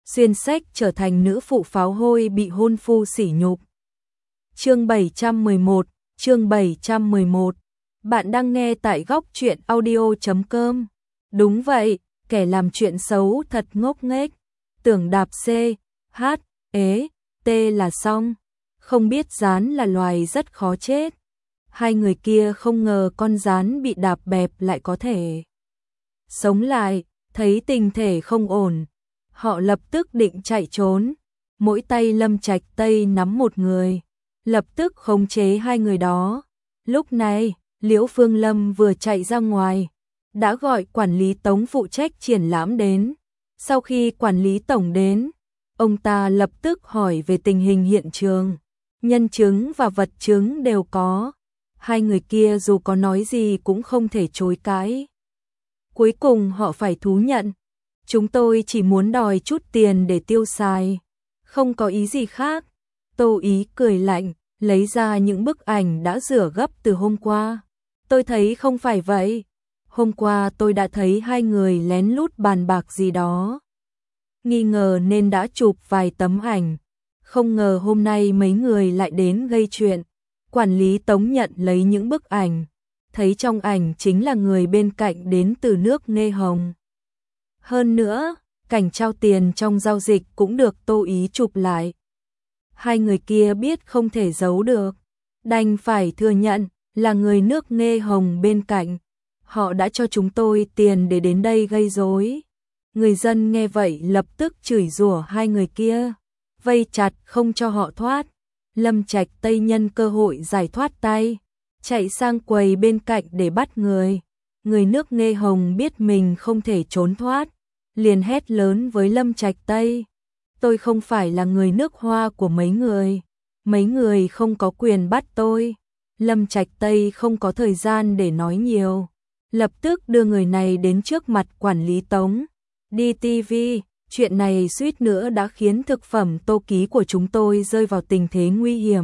xuyên sách trở thành nữ phụ pháo hôi bị hôn phu sỉ nhục. Chương 711. Bạn đang nghe tại góc truyện audio.com. Đúng vậy, kẻ làm chuyện xấu thật ngốc nghếch, tưởng đạp C, H, T là xong, không biết gián là loài rất khó chết. Hai người kia không ngờ con gián bị đạp bẹp lại có thể sống lại, thấy tình thể không ổn, họ lập tức định chạy trốn. Mỗi tay Lâm Trạch Tây nắm một người, lập tức khống chế hai người đó. Lúc này, Liễu Phương Lâm vừa chạy ra ngoài, đã gọi quản lý Tống phụ trách triển lãm đến. Sau khi quản lý tổng đến, ông ta lập tức hỏi về tình hình hiện trường, nhân chứng và vật chứng đều có. Hai người kia dù có nói gì cũng không thể chối cãi. Cuối cùng họ phải thú nhận, chúng tôi chỉ muốn đòi chút tiền để tiêu xài, không có ý gì khác. Tô Ý cười lạnh, lấy ra những bức ảnh đã rửa gấp từ hôm qua. Tôi thấy không phải vậy. Hôm qua tôi đã thấy hai người lén lút bàn bạc gì đó, nghi ngờ nên đã chụp vài tấm ảnh. Không ngờ hôm nay mấy người lại đến gây chuyện. Quản lý Tống nhận lấy những bức ảnh, thấy trong ảnh chính là người bên cạnh đến từ nước Nghê Hồng. Hơn nữa, cảnh trao tiền trong giao dịch cũng được Tô Ý chụp lại. Hai người kia biết không thể giấu được, đành phải thừa nhận là người nước Nghê Hồng bên cạnh. Họ đã cho chúng tôi tiền để đến đây gây rối. Người dân nghe vậy lập tức chửi rủa hai người kia, vây chặt không cho họ thoát. Lâm Trạch Tây nhân cơ hội giải thoát tay, chạy sang quầy bên cạnh để bắt người. Người nước Nghê Hồng biết mình không thể trốn thoát, liền hét lớn với Lâm Trạch Tây: tôi không phải là người nước Hoa của mấy người không có quyền bắt tôi. Lâm Trạch Tây không có thời gian để nói nhiều, lập tức đưa người này đến trước mặt quản lý Tống. Đi TV, chuyện này suýt nữa đã khiến thực phẩm tô ký của chúng tôi rơi vào tình thế nguy hiểm.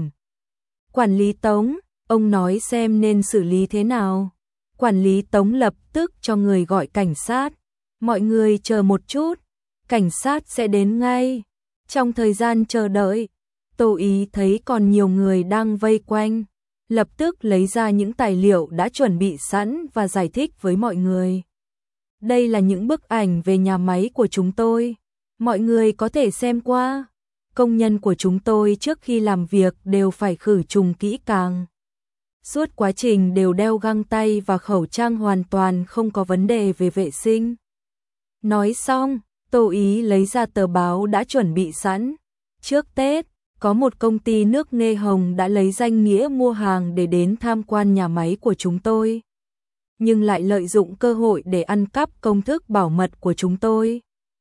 Quản lý Tống, ông nói xem nên xử lý thế nào. Quản lý Tống lập tức cho người gọi cảnh sát. Mọi người chờ một chút, cảnh sát sẽ đến ngay. Trong thời gian chờ đợi, Tô Ý thấy còn nhiều người đang vây quanh, lập tức lấy ra những tài liệu đã chuẩn bị sẵn và giải thích với mọi người. Đây là những bức ảnh về nhà máy của chúng tôi, mọi người có thể xem qua. Công nhân của chúng tôi trước khi làm việc đều phải khử trùng kỹ càng. Suốt quá trình đều đeo găng tay và khẩu trang, hoàn toàn không có vấn đề về vệ sinh. Nói xong, Tô Ý lấy ra tờ báo đã chuẩn bị sẵn. Trước Tết, có một công ty nước Nghê Hồng đã lấy danh nghĩa mua hàng để đến tham quan nhà máy của chúng tôi, nhưng lại lợi dụng cơ hội để ăn cắp công thức bảo mật của chúng tôi.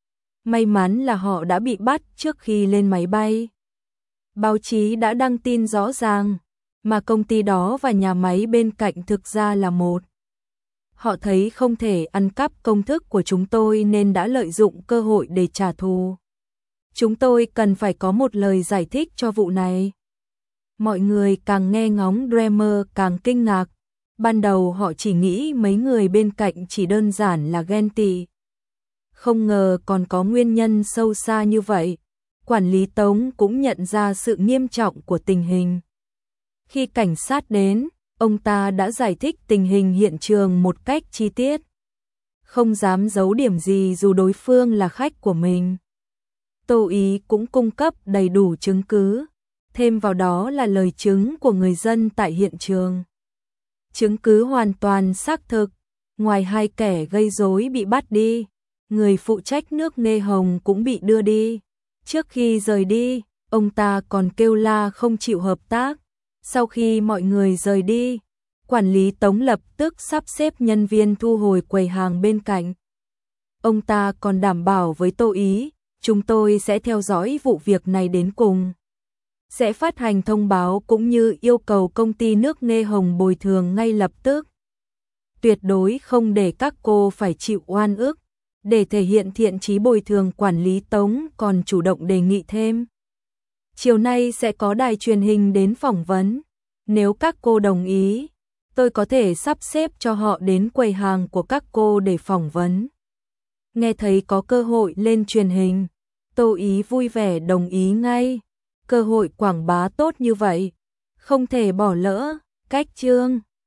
May mắn là họ đã bị bắt trước khi lên máy bay. Báo chí đã đăng tin rõ ràng, mà công ty đó và nhà máy bên cạnh thực ra là một. Họ thấy không thể ăn cắp công thức của chúng tôi nên đã lợi dụng cơ hội để trả thù. Chúng tôi cần phải có một lời giải thích cho vụ này. Mọi người càng nghe ngóng Dreamer càng kinh ngạc. Ban đầu họ chỉ nghĩ mấy người bên cạnh chỉ đơn giản là ghen tị, không ngờ còn có nguyên nhân sâu xa như vậy. Quản lý Tống cũng nhận ra sự nghiêm trọng của tình hình. Khi cảnh sát đến, ông ta đã giải thích tình hình hiện trường một cách chi tiết, không dám giấu điểm gì dù đối phương là khách của mình. Tô Ý cũng cung cấp đầy đủ chứng cứ, thêm vào đó là lời chứng của người dân tại hiện trường. Chứng cứ hoàn toàn xác thực. Ngoài hai kẻ gây rối bị bắt đi, người phụ trách nước Nghê Hồng cũng bị đưa đi. Trước khi rời đi, ông ta còn kêu la không chịu hợp tác. Sau khi mọi người rời đi, quản lý Tống lập tức sắp xếp nhân viên thu hồi quầy hàng bên cạnh. Ông ta còn đảm bảo với Tô Ý, chúng tôi sẽ theo dõi vụ việc này đến cùng, sẽ phát hành thông báo cũng như yêu cầu công ty nước Nghê Hồng bồi thường ngay lập tức. Tuyệt đối không để các cô phải chịu oan ức. Để thể hiện thiện chí bồi thường, quản lý Tống còn chủ động đề nghị thêm: chiều nay sẽ có đài truyền hình đến phỏng vấn. Nếu các cô đồng ý, tôi có thể sắp xếp cho họ đến quầy hàng của các cô để phỏng vấn. Nghe thấy có cơ hội lên truyền hình, Tô Ý vui vẻ đồng ý ngay. Cơ hội quảng bá tốt như vậy, không thể bỏ lỡ. Cách chương